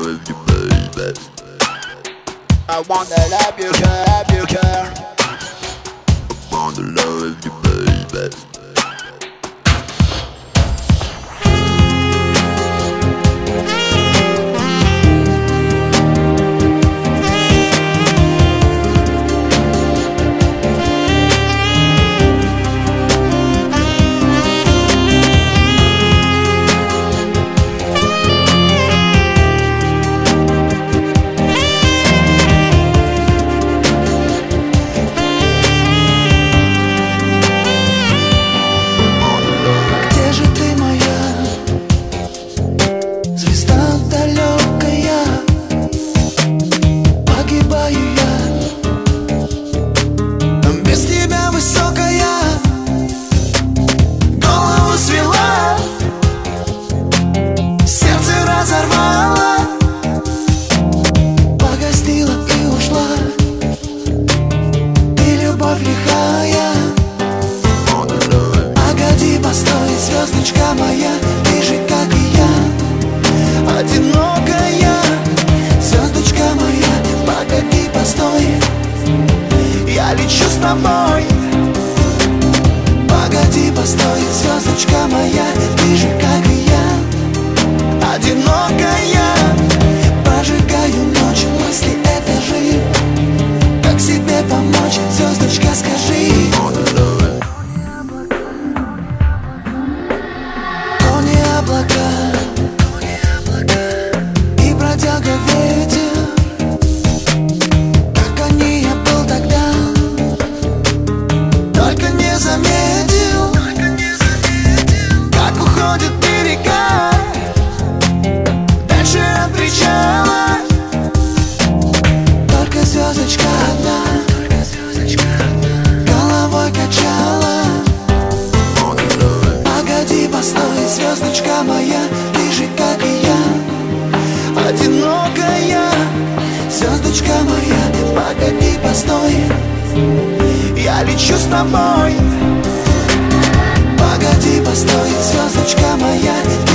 love you, baby. I wanna love you, girl. I wanna love you, baby. Звездочка моя, ты же как и я, одинокая. Звездочка моя, погоди, постой, я лечу с тобой. Погоди, постой, звездочка моя, ты же как и я, одинокая. Прожигаю ночь, мысли этажи, как себе помочь, звездочка, скажи. Облака и бродяга ветер, как они я был тогда, только не заметил, как уходят берега дальше от причала. Только звездочка одна головой качала. Погоди, постой, звездочка моя, ты же как и я, одинокая. Звездочка моя, погоди, постой, я лечу с тобой. Погоди, постой, звездочка моя,